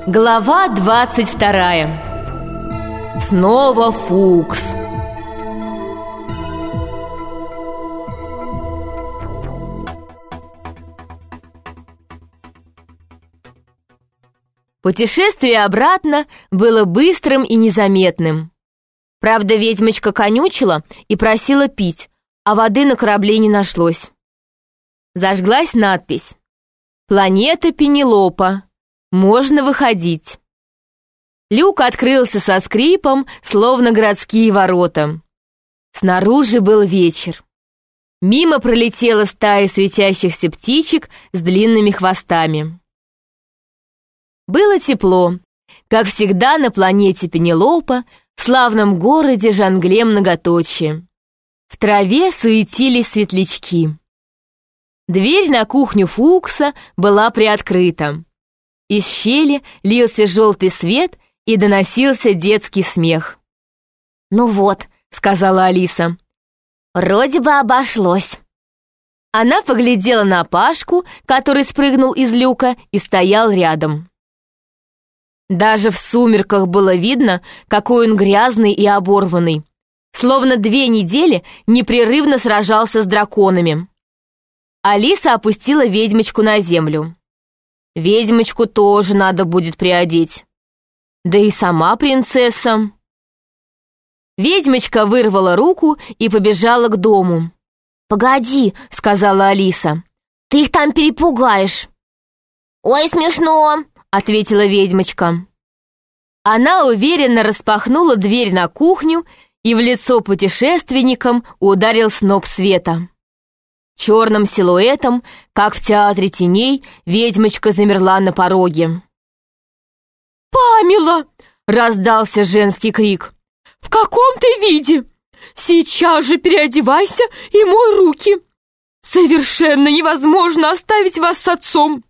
Глава 22. Снова Фукс. Путешествие обратно было быстрым и незаметным. Правда, ведьмочка конючила и просила пить, а воды на корабле не нашлось. Зажглась надпись: «Планета Пенелопа. Можно выходить». Люк открылся со скрипом, словно городские ворота. Снаружи был вечер. Мимо пролетела стая светящихся птичек с длинными хвостами. Было тепло, как всегда на планете Пенелопа, в славном городе Жангле многоточие. В траве суетились светлячки. Дверь на кухню Фукса была приоткрыта. Из щели лился желтый свет и доносился детский смех. «Ну вот», — сказала Алиса, — «вроде бы обошлось». Она поглядела на Пашку, который спрыгнул из люка и стоял рядом. Даже в сумерках было видно, какой он грязный и оборванный, словно 2 недели непрерывно сражался с драконами. Алиса опустила ведьмочку на землю. Ведьмочку тоже надо будет приодеть. Да и сама принцесса. Ведьмочка вырвала руку и побежала к дому. «Погоди», — сказала Алиса, — «ты их там перепугаешь». «Ой, смешно», — ответила ведьмочка. Она уверенно распахнула дверь на кухню, и в лицо путешественникам ударил сноп света. Черным силуэтом, как в театре теней, ведьмочка замерла на пороге. «Памела!» — раздался женский крик. «В каком ты виде? Сейчас же переодевайся и мой руки! Совершенно невозможно оставить вас с отцом!»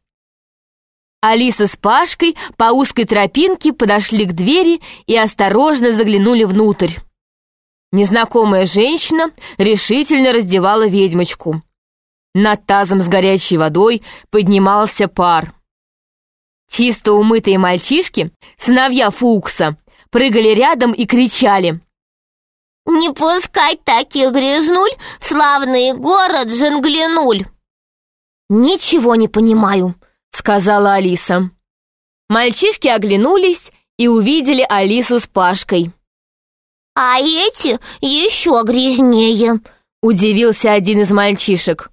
Алиса с Пашкой по узкой тропинке подошли к двери и осторожно заглянули внутрь. Незнакомая женщина решительно раздевала ведьмочку. Над тазом с горячей водой поднимался пар. Чисто умытые мальчишки, сыновья Фукса, прыгали рядом и кричали: «Не пускать таких грязнуль в славный город Жанглянуль!» «Ничего не понимаю», — сказала Алиса. Мальчишки оглянулись и увидели Алису с Пашкой. «А эти еще грязнее», — удивился один из мальчишек.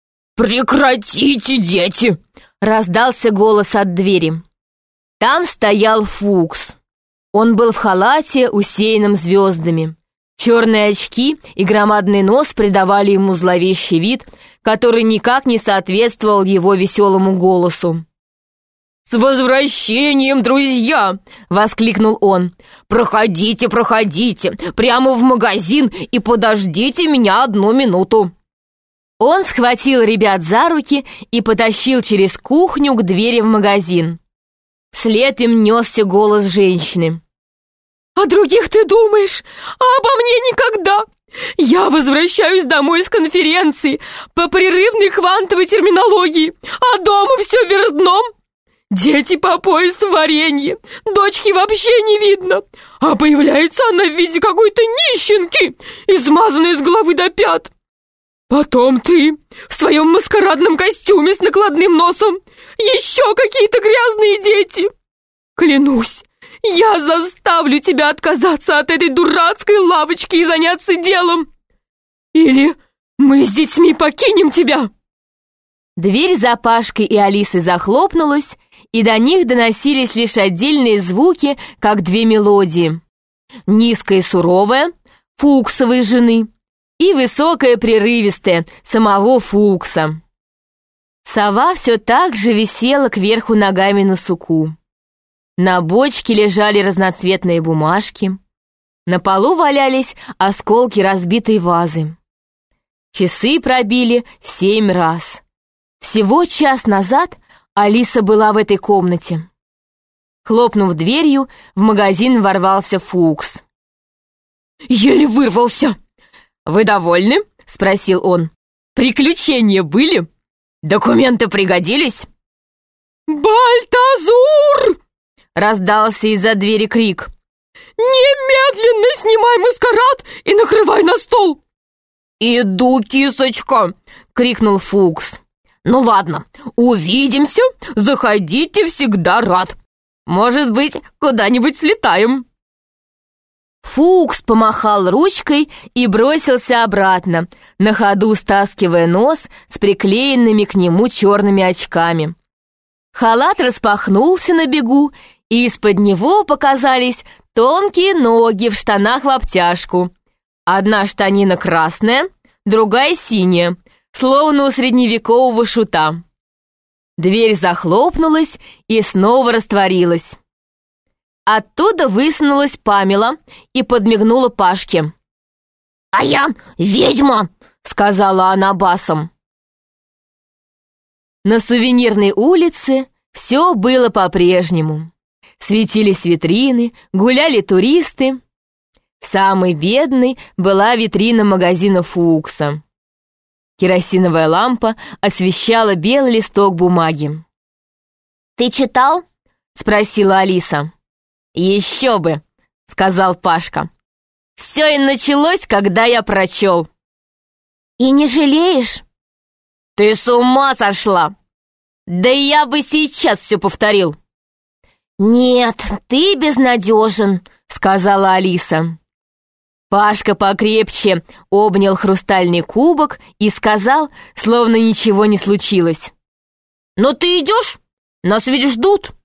«Прекратите, дети!» — раздался голос от двери. Там стоял Фукс. Он был в халате, усеянном звездами. Черные очки и громадный нос придавали ему зловещий вид, который никак не соответствовал его веселому голосу. «С возвращением, друзья!» — воскликнул он. «Проходите, проходите, прямо в магазин и подождите меня 1 минуту». Он схватил ребят за руки и потащил через кухню к двери в магазин. Вслед им несся голос женщины. «О других ты думаешь, а обо мне никогда! Я возвращаюсь домой с конференции по прерывной квантовой терминологии, а дома все вверх дном. Дети по пояс в варенье, дочки вообще не видно, а появляется она в виде какой-то нищенки, измазанной с головы до пят. Потом ты в своем маскарадном костюме с накладным носом, еще какие-то грязные дети. Клянусь, я заставлю тебя отказаться от этой дурацкой лавочки и заняться делом. Или мы с детьми покинем тебя». Дверь за Пашкой и Алисой захлопнулась, и до них доносились лишь отдельные звуки, как 2 мелодии. Низкая и суровая — Фуксовой жены, и высокая прерывистая самого Фукса. Сова все так же висела кверху ногами на суку. На бочке лежали разноцветные бумажки. На полу валялись осколки разбитой вазы. Часы пробили 7 раз. Всего час назад Алиса была в этой комнате. Хлопнув дверью, в магазин ворвался Фукс. «Еле вырвался!» «Вы довольны?» — спросил он. «Приключения были? Документы пригодились?» «Бальтазур!» раздался из-за двери крик. «Немедленно снимай маскарад и накрывай на стол!» «Иду, кисочка!» — крикнул Фукс. «Ну ладно, увидимся, заходите, всегда рад. Может быть, куда-нибудь слетаем». Фукс помахал ручкой и бросился обратно, на ходу стаскивая нос с приклеенными к нему черными очками. Халат распахнулся на бегу, и из-под него показались тонкие ноги в штанах в обтяжку. Одна штанина красная, другая синяя, словно у средневекового шута. Дверь захлопнулась и снова растворилась. Оттуда высунулась Памела и подмигнула Пашке. «А я ведьма!» — сказала она басом. На Сувенирной улице все было по-прежнему. Светились витрины, гуляли туристы. Самой бедной была витрина магазина Фукса. Керосиновая лампа освещала белый листок бумаги. «Ты читал?» — спросила Алиса. «Еще бы!» — сказал Пашка. «Все и началось, когда я прочел». «И не жалеешь?» «Ты с ума сошла! Да я бы сейчас все повторил!» «Нет, ты безнадежен», — сказала Алиса. Пашка покрепче обнял хрустальный кубок и сказал, словно ничего не случилось. «Но ты идешь? Нас ведь ждут!»